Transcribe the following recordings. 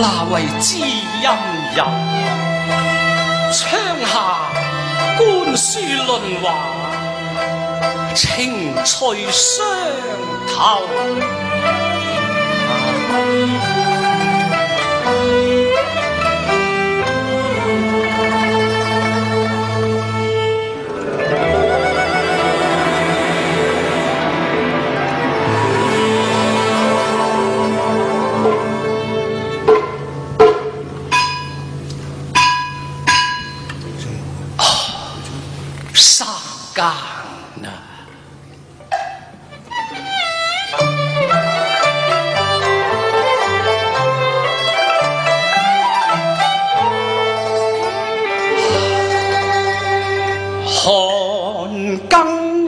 那位知音友，窗下观书论华，情趣相投。上岗呢？寒更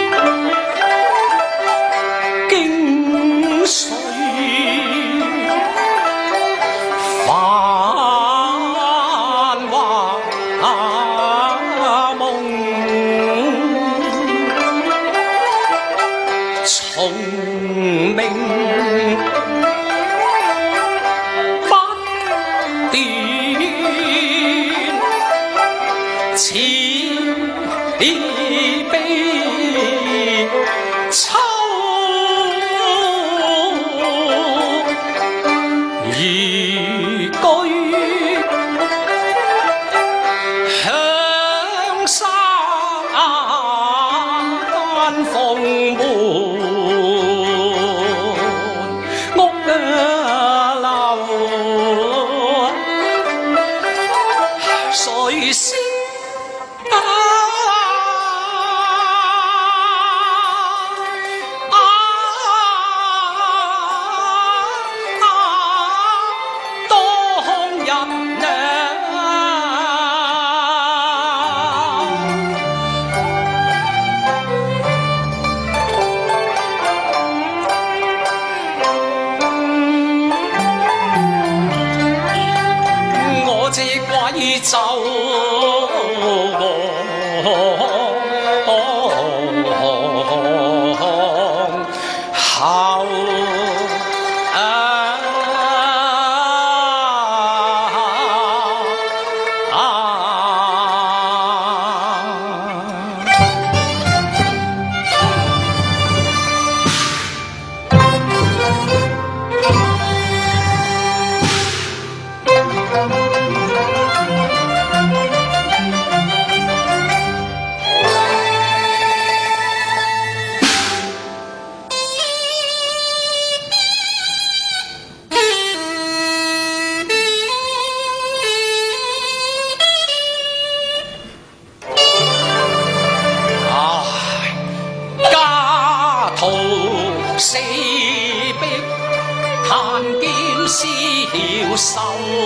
经水，繁华梦，从明不斷，似悲秋移居香山鳳門屋樓，誰先貴州後四壁彈劍消瘦，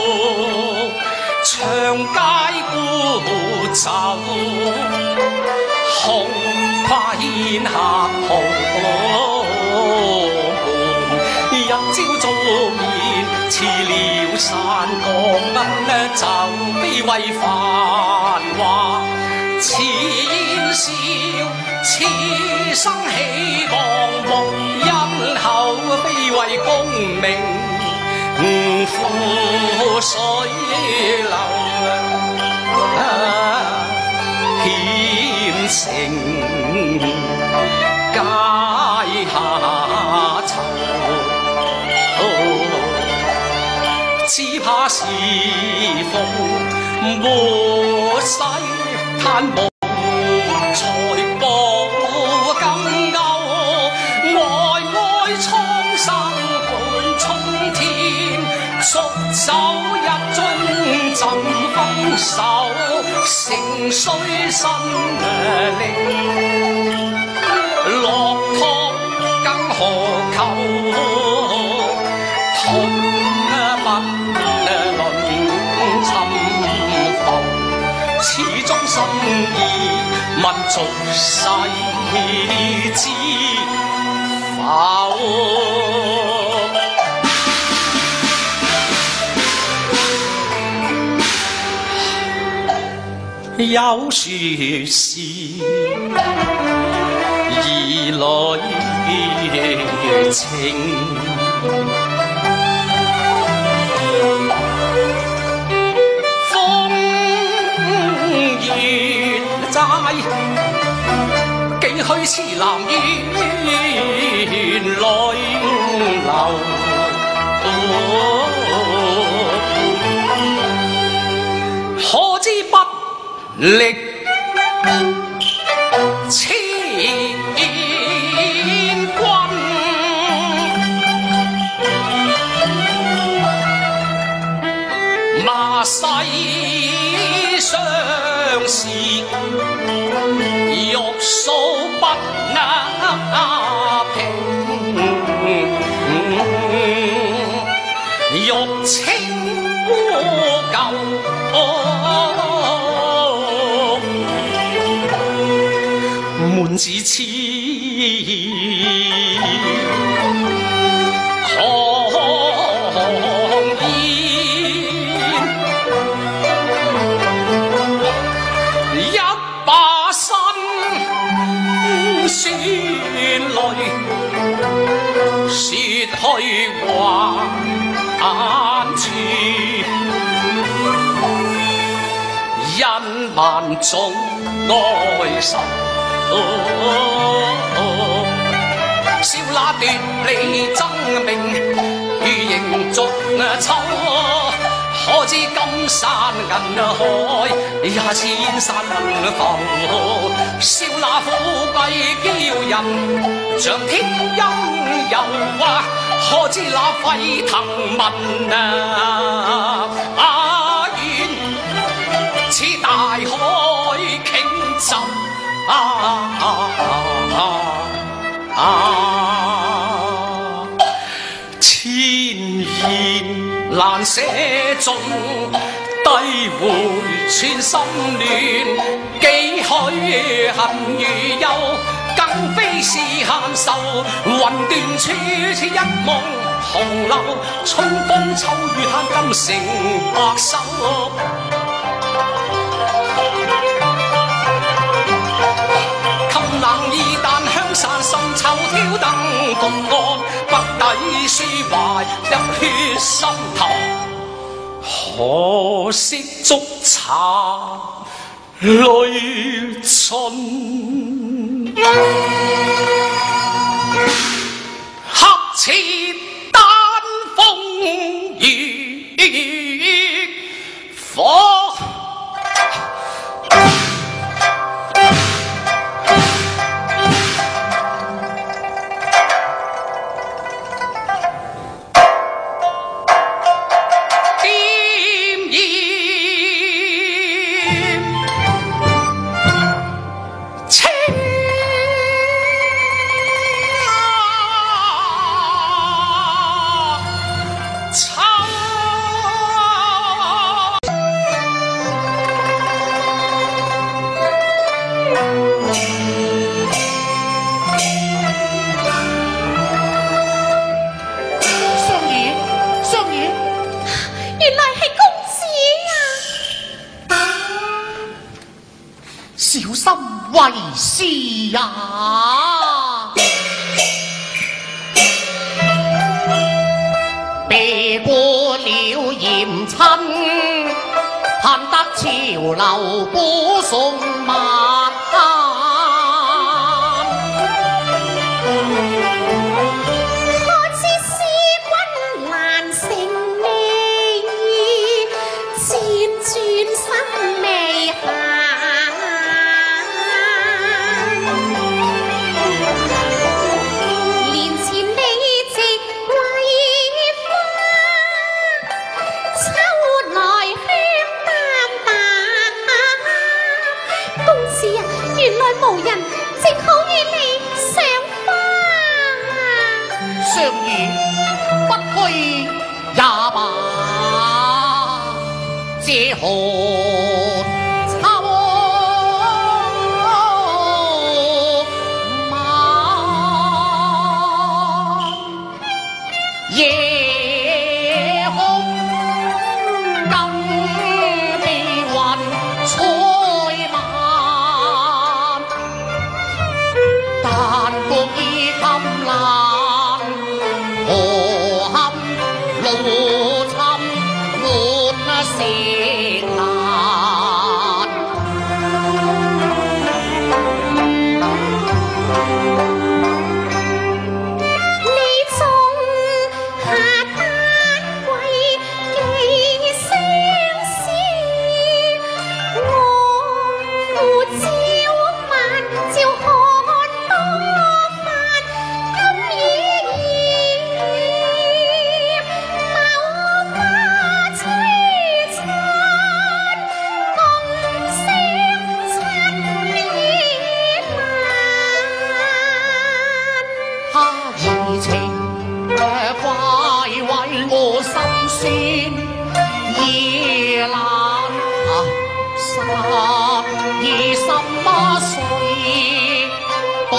長街孤酒，紅跨煙客豪門。一朝早面辭了山崗，就非為繁華前宵，此生起望目，因後非為功名負水流，險情階下囚，只怕是逢末世嘆無財寶更夠，呆呆蒼生伴衝天，濁酒一樽浸風手，成衰身力，落湯更何求？痛不論沉浮，始終心意問俗世知否？有說是兒女情， 去似南煙淚流。可知不力千軍，罵世上事欲訴不平，欲清污垢。門自刺，狂煙，一把身酸淚，說去還處。因萬種哀愁，笑那奪理爭命，如迎逐秋。可知金山銀海也千山浮，笑那富貴驕人像天陰遊。可知那沸騰文似大海傾浸，千言難寫盡，低回寸心亂。幾許恨與憂，更非是閒愁。雲斷處處一夢紅樓，春風秋雨嘆金城白首。冷意但香散深秋挑燈共案，不抵抒懷入血心頭。可惜燭茶淚盡，黑切丹風雨火。 為是也，避過了嚴親，盼得潮流鼓送晚。 可知思君難成理，輾轉心未下。無人正好與你賞花， 相遇不去也罷，這寒秋晚夜空更被雲彩漫。但覺已襟難，何堪路尋亂石難。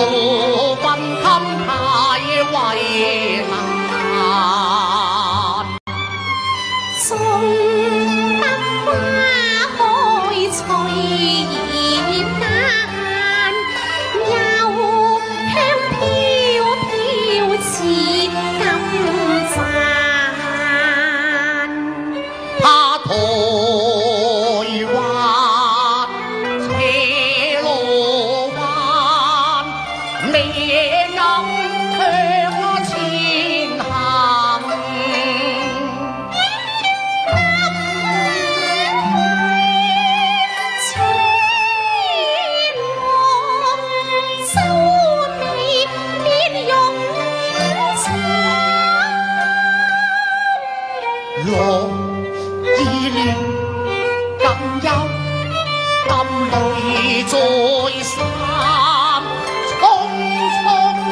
不堪太為難。 縱得花開隨意間，又香飄飄似金盞。 他台灣斜路灣，你暗向前行。樂意戀更憂，甘淚再三，匆匆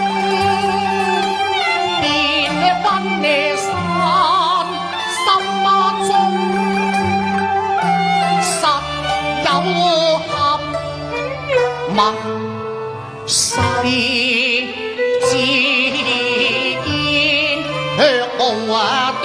變分離散，心孖中實有合默誓之間，卻無癲。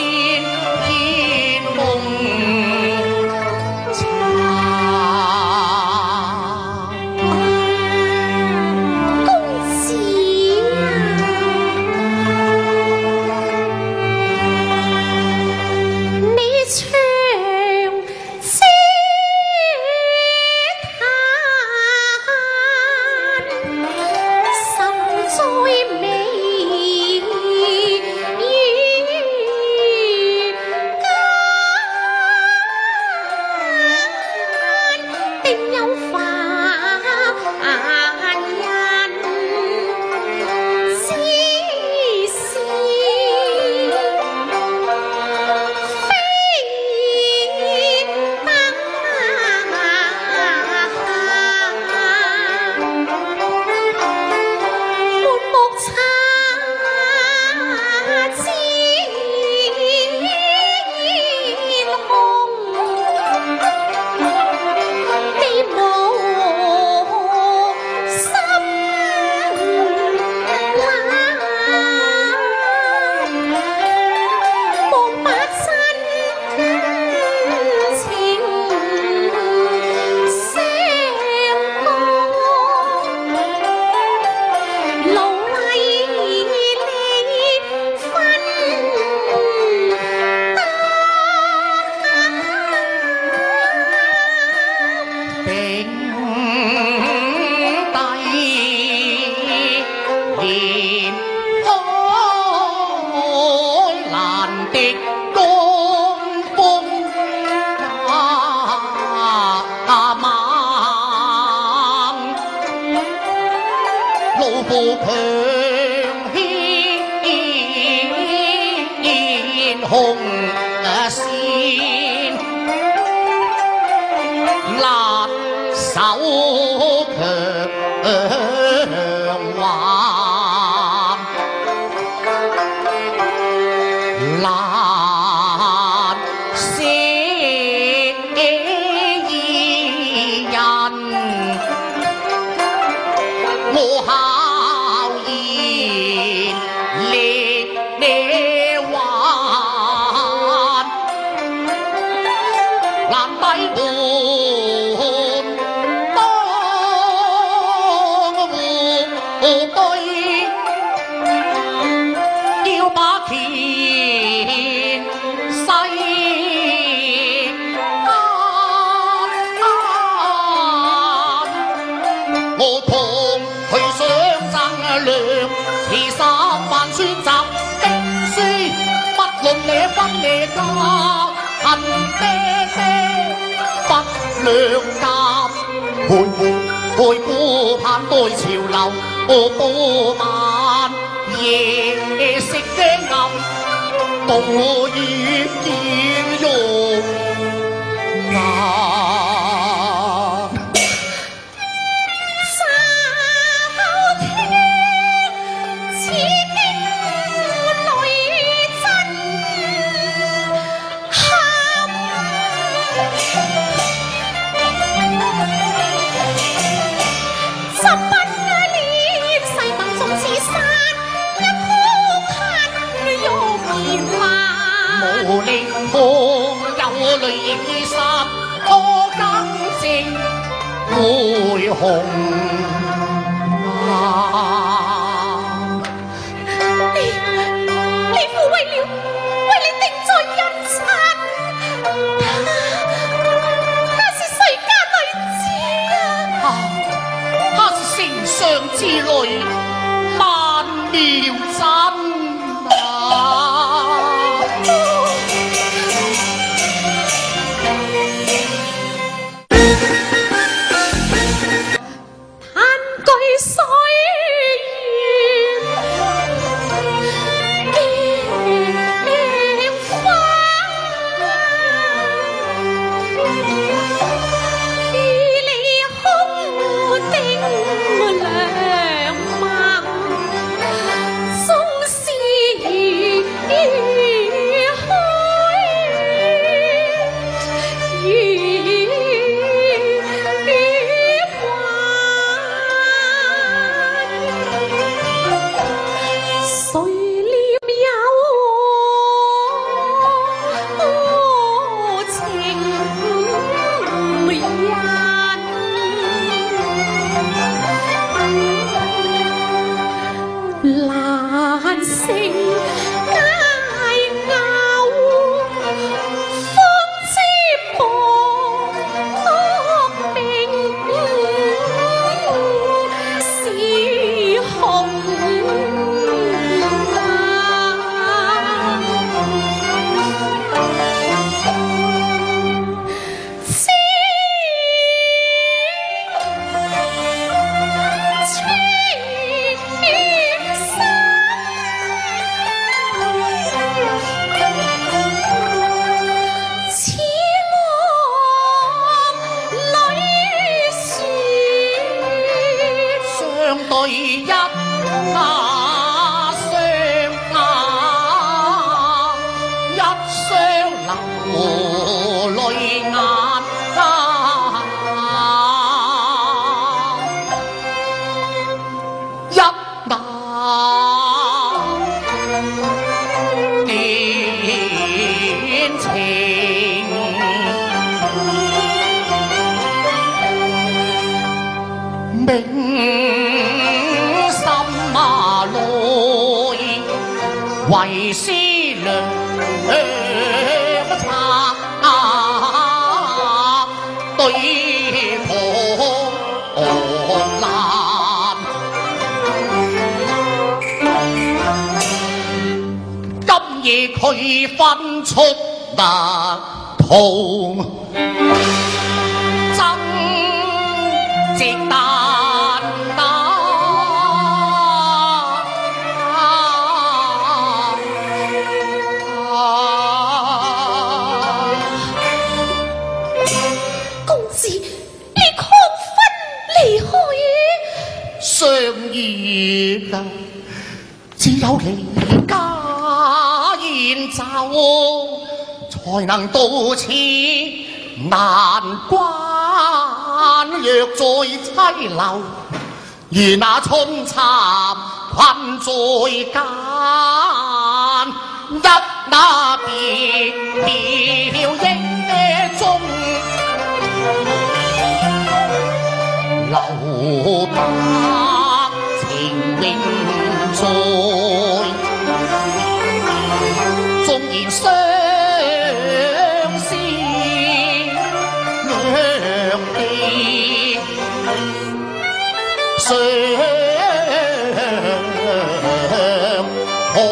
紅線辣手強橫，難捨二人，我考驗力你還。難抵換當互對，要把乾世我同佢想爭量，其實還選擇冰書，不論你分你家。恨爹爹不兩家，徘徊顧盼待潮流，我多晚夜食驚暗，到遇見肉眼。 十不烈誓會紅啊！ 你父為你定在陰間，他是誰家女子啊？ 他是丞相之女曼妙真啊！為思量策對抗難，今夜佢分出那途爭直彈。相依啊，只有離家燕走，才能到此難關。若再淒留，如那春蠶困在間，一那別了憶中。留白情永在，縱然相思兩地，相可。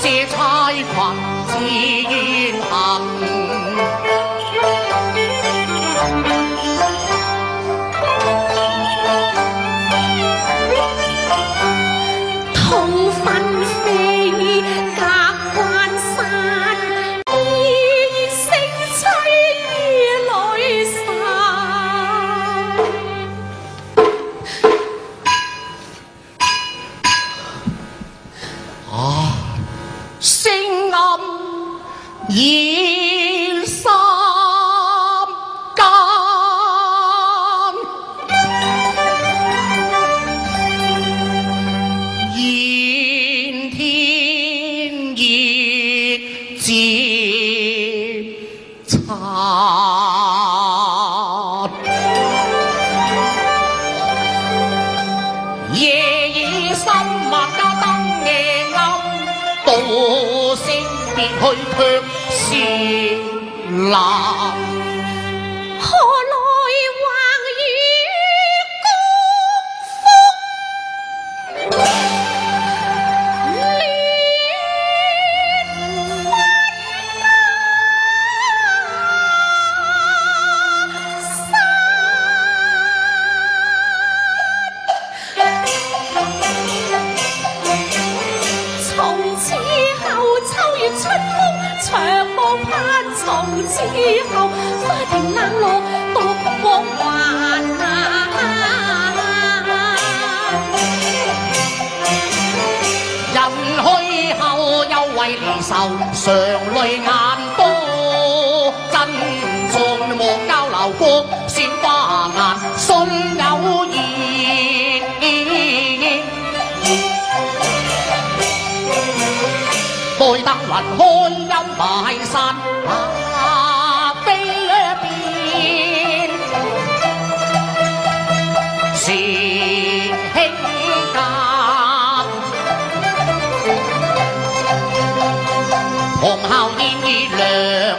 這差群自願行。 同分飛隔關山，意聲凄意裏散。 聲暗已三間，現天熱漸殘。夜已深密燈夜暗，道聲別去卻是難。 何來橫雨高風連從此後秋月春風長望盼，從此後花亭冷落獨往還人去後又為離愁，常淚眼多。珍重莫交流過，鮮花顏信有意。待燈雲開陰霾散，飛邊是輕間。紅校煙已亮，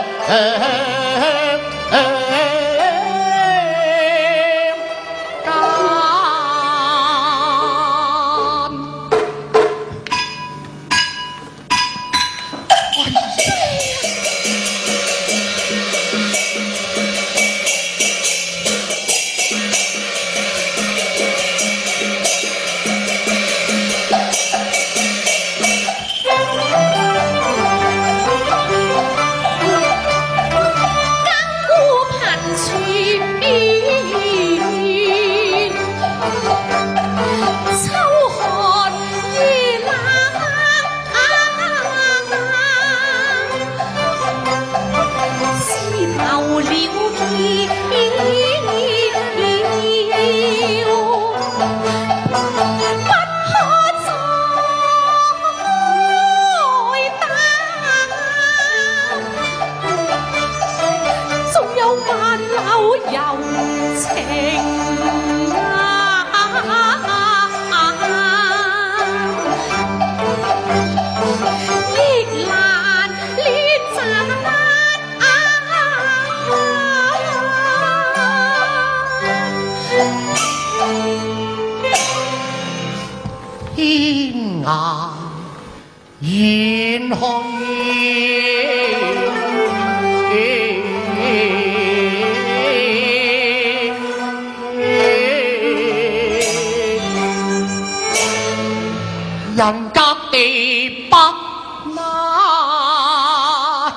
天涯遠去，人隔地北那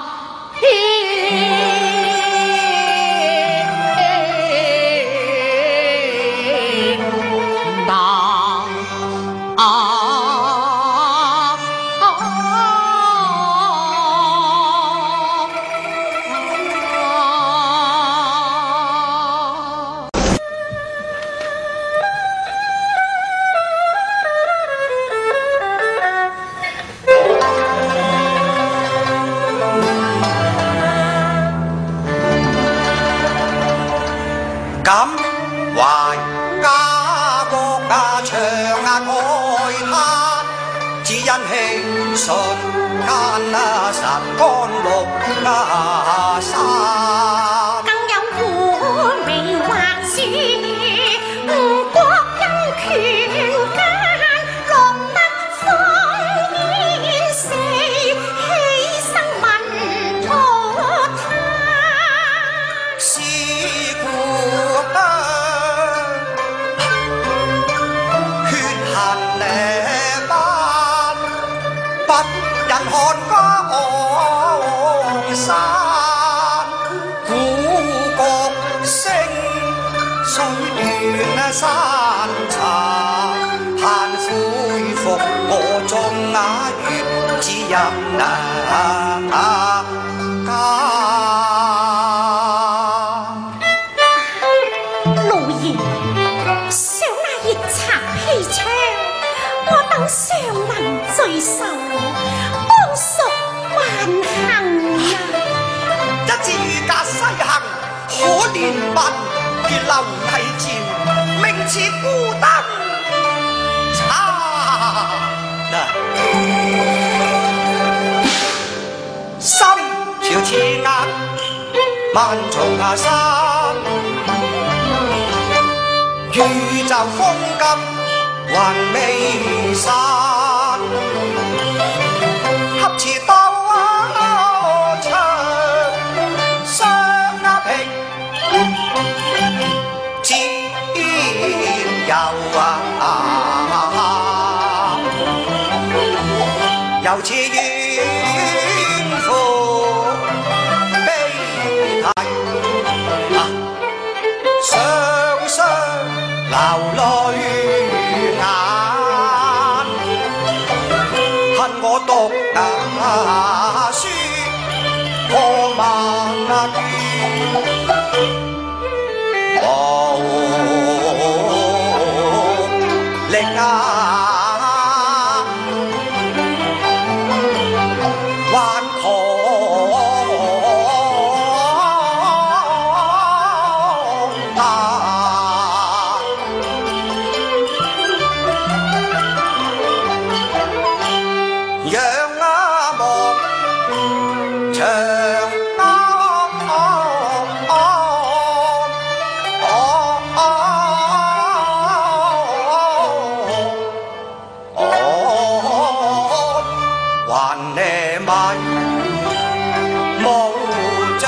感懷家國長愛他，只因輕瞬間神干綠山。 更有苦味或是國恩權間，落得烽煙四人看江山，古国聲水斷山茶，盼恢復我種月之音家。 老爺，想那熱插氣槍，我等尚能聚首，當屬萬幸啊！ 一支御駕西行，可憐民如流涕潮，名似孤燈茶。心潮似壓萬重山，宇宙風急雲未散，恰似刀槍相壓平，自由又似遠赴悲啼，雙雙流淚眼，恨我讀書過萬卷，無力頑狂大，仰望長安，還你咪無將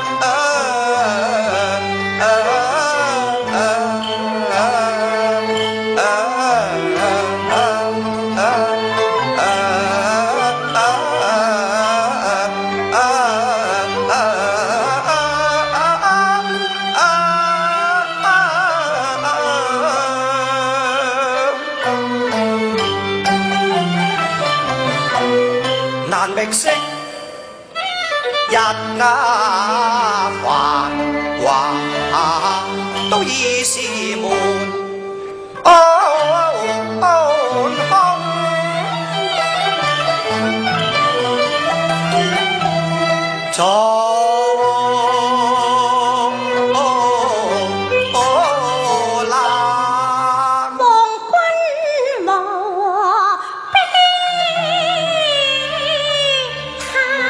難覓色日繁華，都已是門空。從難望君無悲嘆，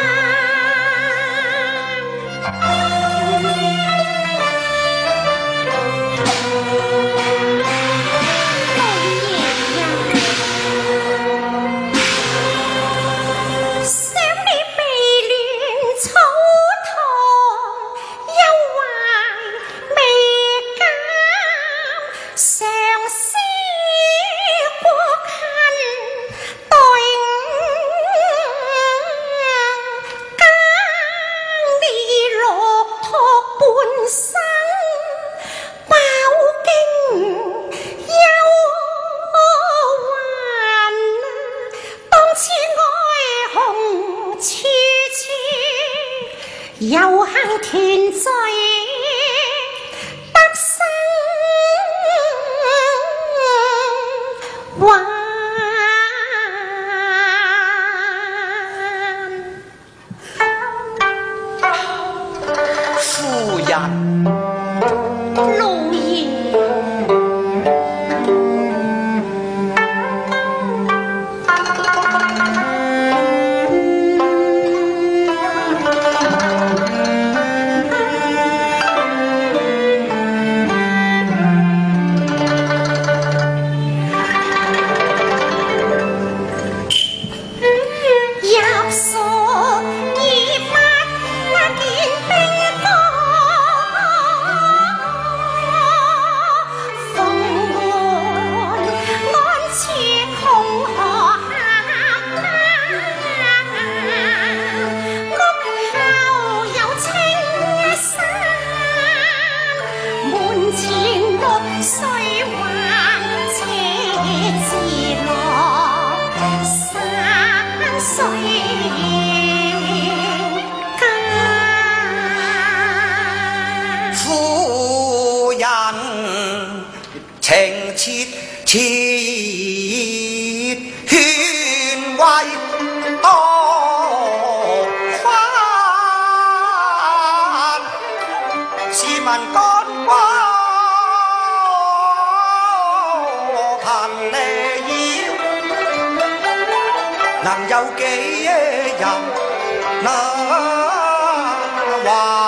想你被亂草堂，憂懷未減，常思國恨，待更你落拓半生，飽經憂患，當此愛紅處處，又幸團聚得生還。 夫人， 老爺，入所已不那件冰凍， 夫人情切切劝慰多番，试问干戈凭你要，能有几人能还？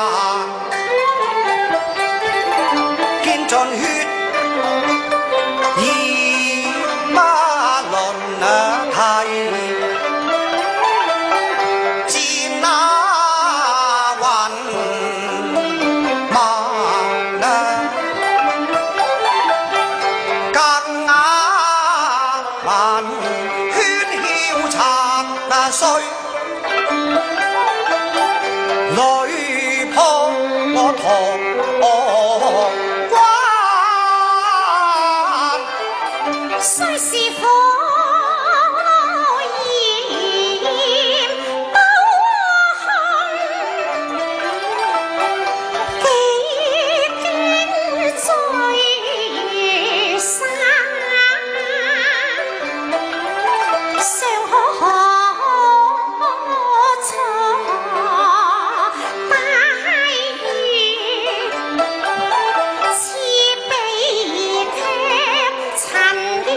見盡血已不論替，戰那雲萬更啞文喧囂拆碎，淚撲我堂雖是火焰都恨，幾經聚散，尚可錯大義，似悲劇陳年。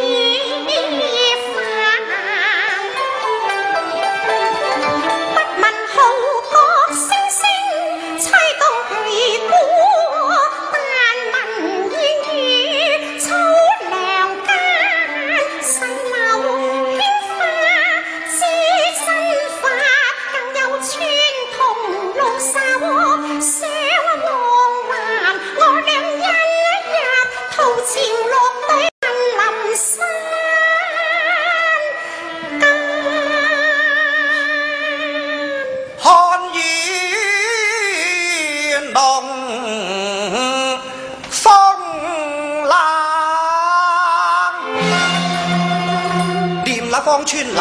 芳村流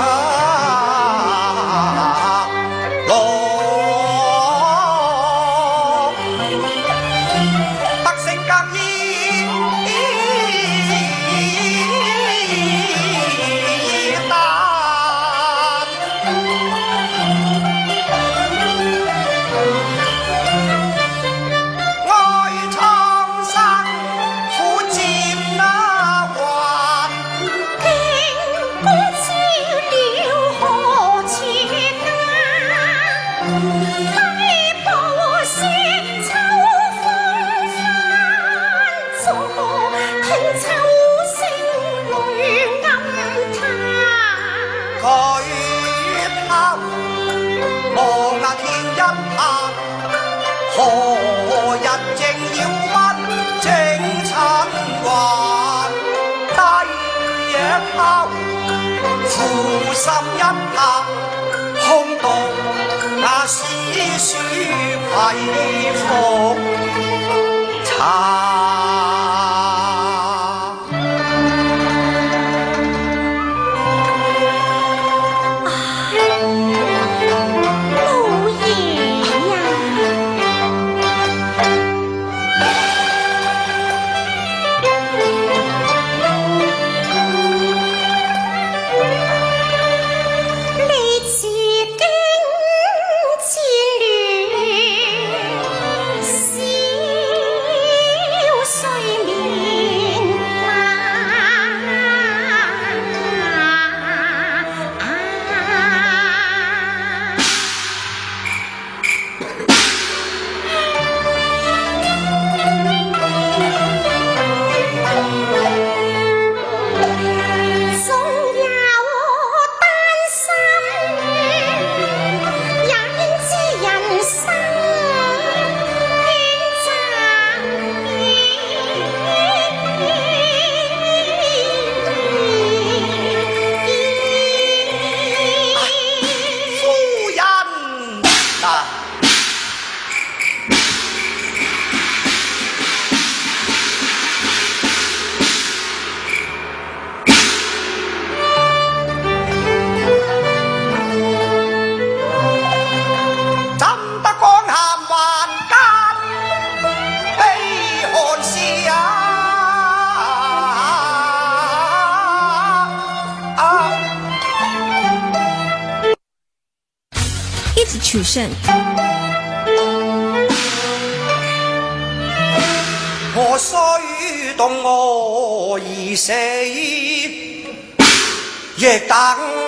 落，百姓更衣單，愛蒼生苦佔那還。 公知了何處家？低步雪秋風翻坐，聽秋聲淚暗嘆。 佢拋望那天一拍，何日正要屈正親還？低野拋。負心一拍，空洞那詩書批復查。 你自經戰亂。 子取胜。 我虽懂我已死，亦等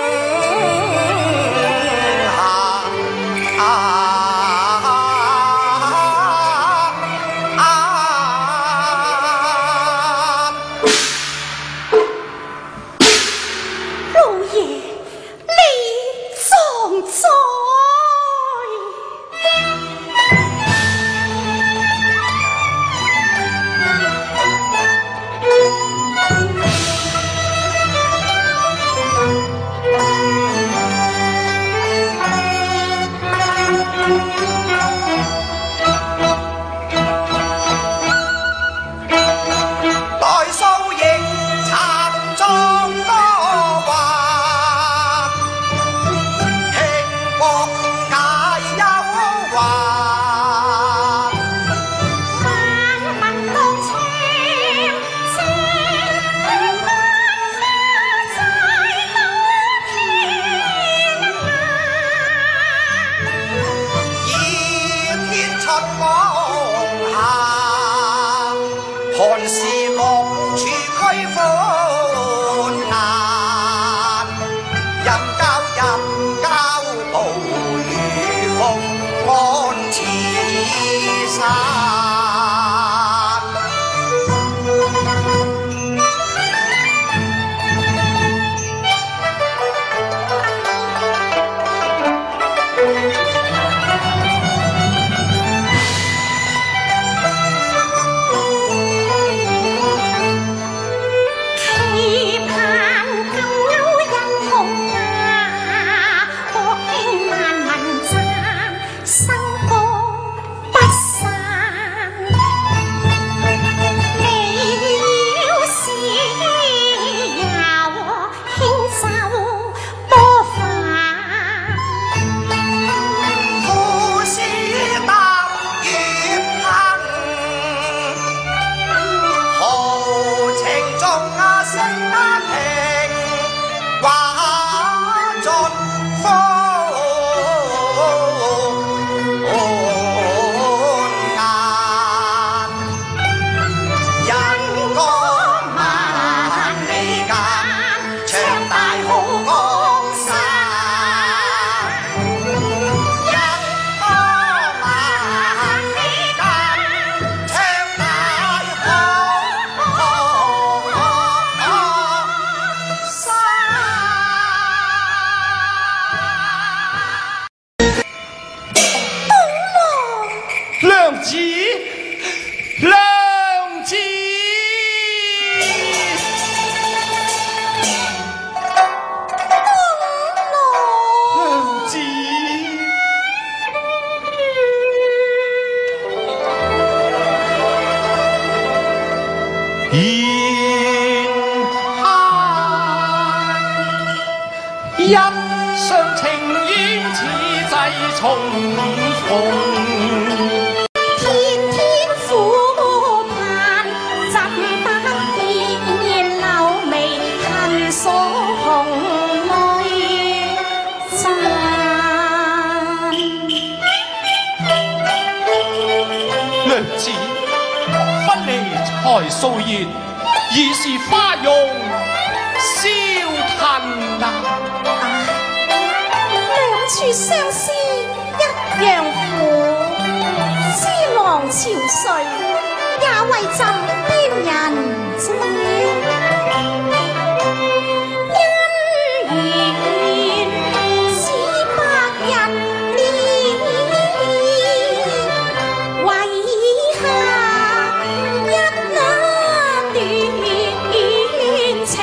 一廂情願似際重逢。 天天苦盼，怎不見柳眉恨鎖紅淚잔。 娘子，分離才素月，已是花容消褪啊！ 兩處相思一樣苦，思郎憔悴，也為朕邊人知。因緣似百人年，為何一那斷情？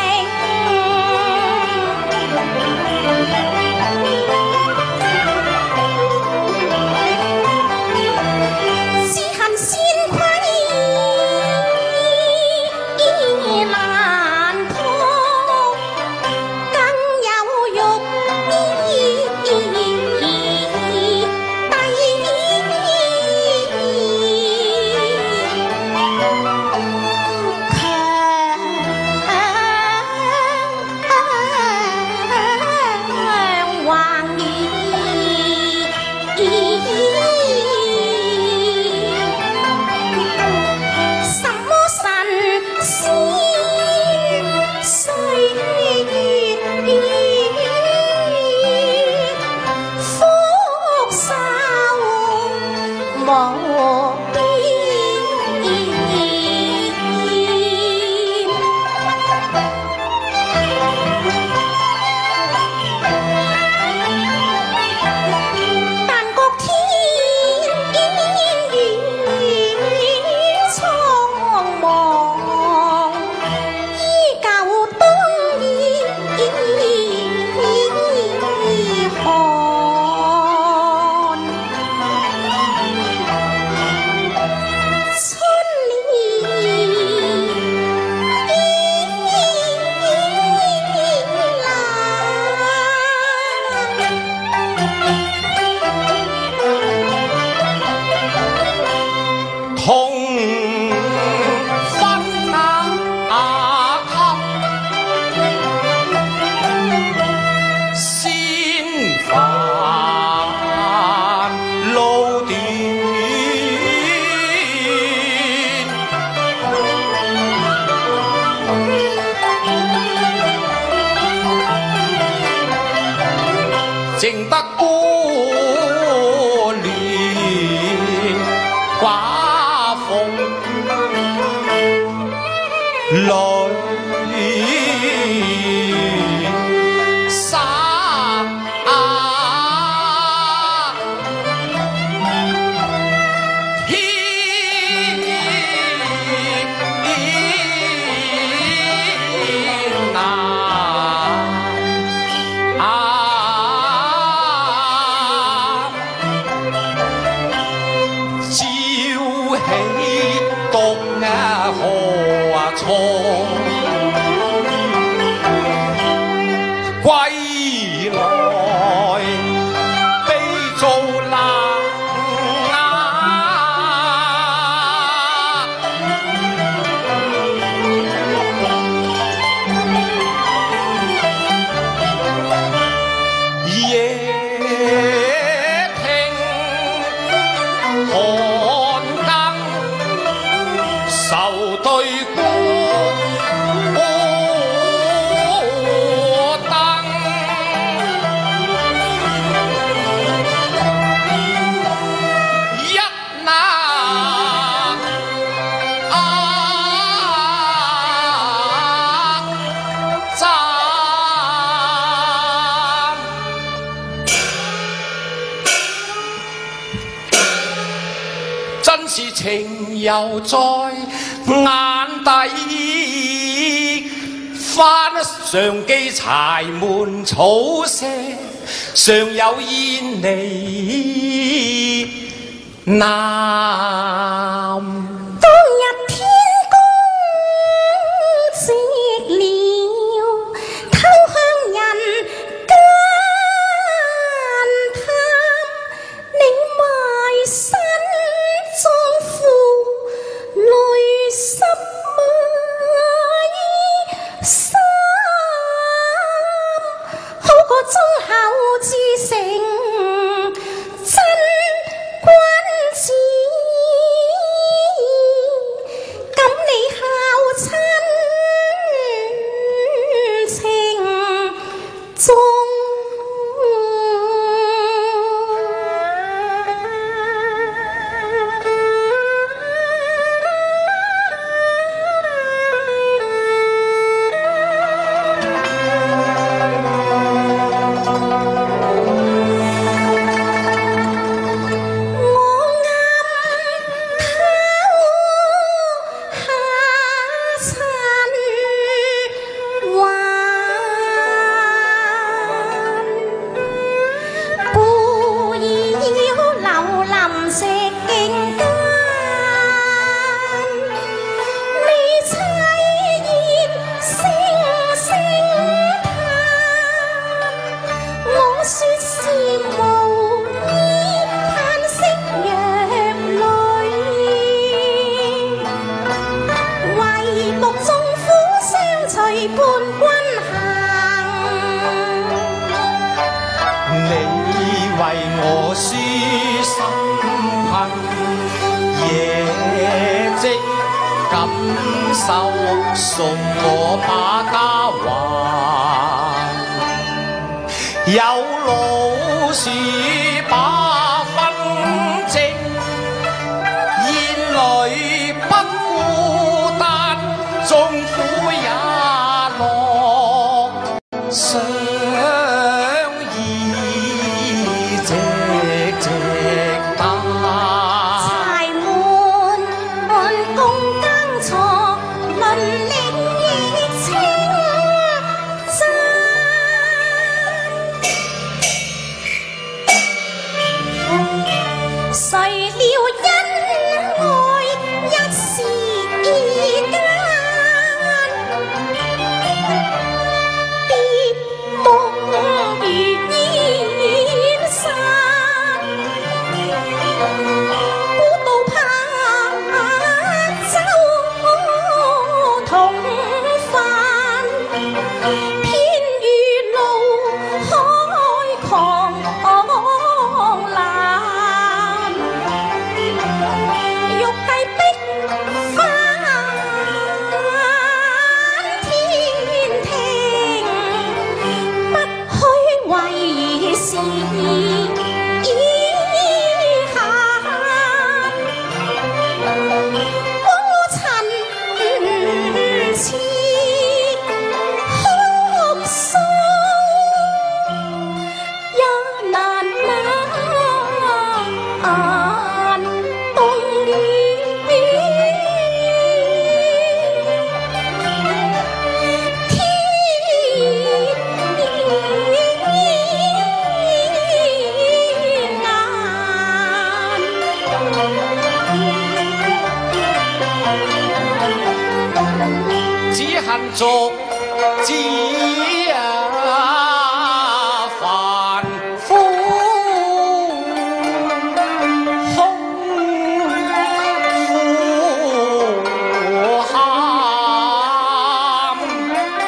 同分啊先凡路段，正得孤戀寡鳳淚灑天朝起獨何錯？歸來悲遭冷夜聽寒更，愁對孤燈，一那讚。真是情猶在眼底，翻上機柴門草舍，尚有煙離南。 當日天公夕了，偷向人間探，你埋身葬父，淚濕衣衫，好過忠厚至誠真君子。感你孝親情重。 我書心恨，夜夕感受，送我把家還。有老樹把分證，煙裏不孤單，縱苦也樂相。 足之凡夫，空苦喊，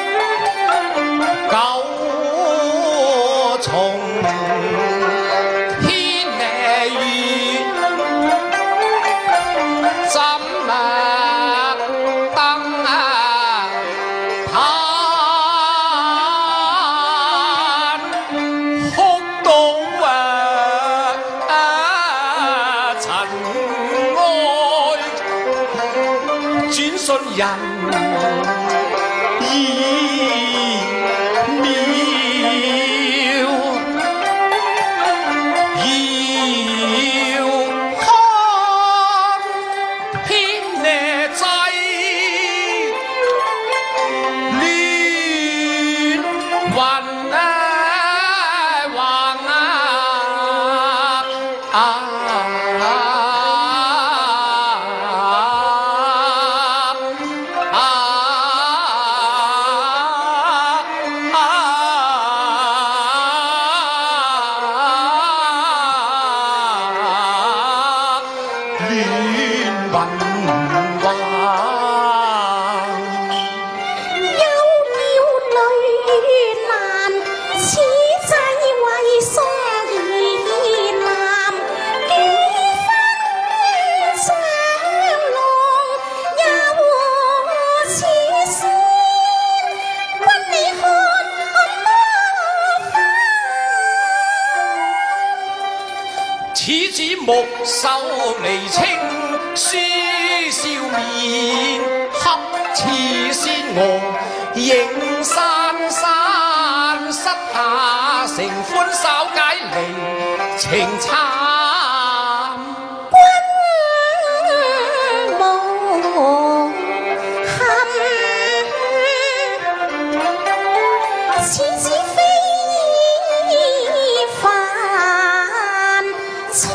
九重天雨，怎登攀？哭到尘埃，轉信人意妙，遙看偏呢際，亂雲橫亂雲橫。 有了淚難，此際為疏兒男，幾番長浪有此先，君你看麼番？ 此子木秀眉清，書笑面，恰似仙娥映山山，膝下承歡稍解離情慘。 無憾，此子非凡，聰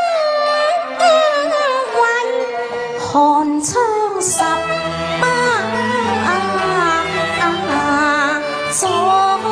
慧寒窗十八載。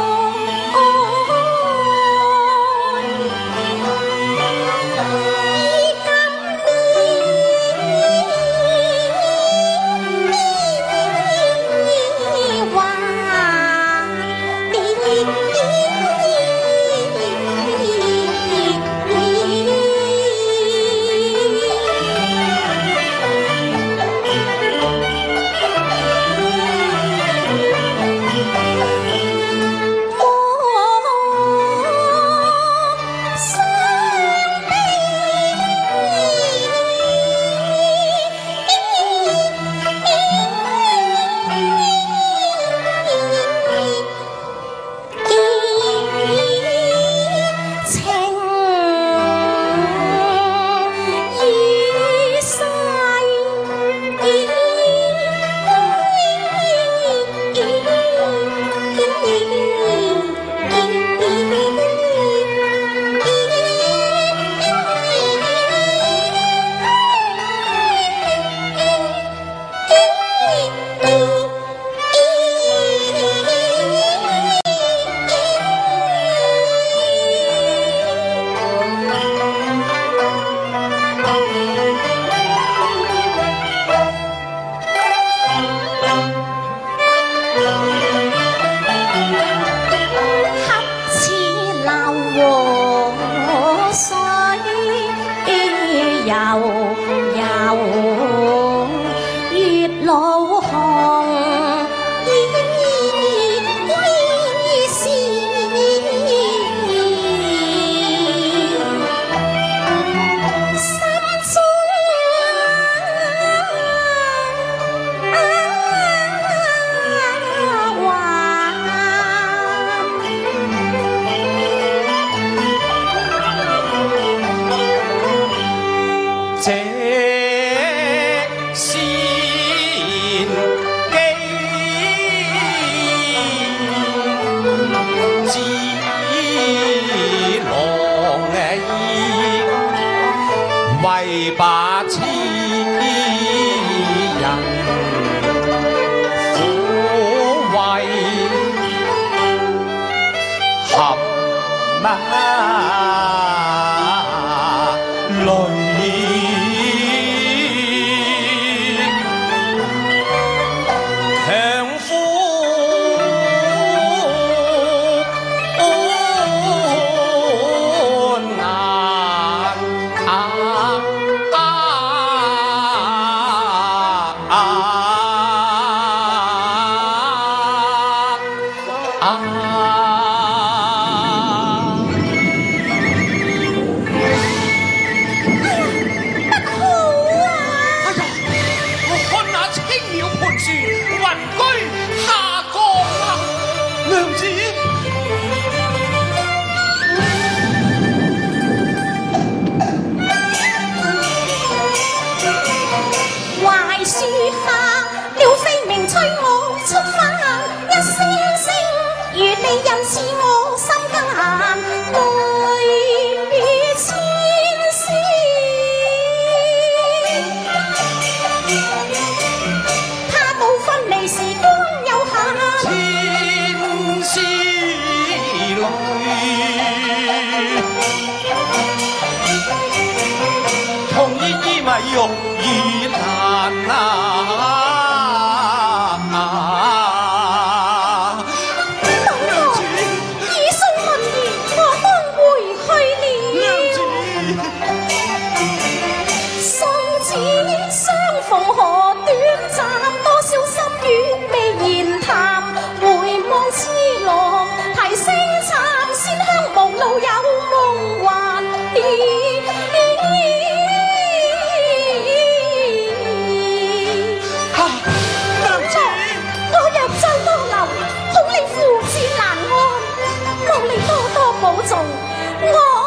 月老紅依是心中這是為把痴人苦馬淚。玉與蘭娘子，以信問言，我當回去了。娘子，喪子相逢何短暫，多少心語未言談。回望痴郎，提聲慘，仙鄉無路有夢幻。保重，我。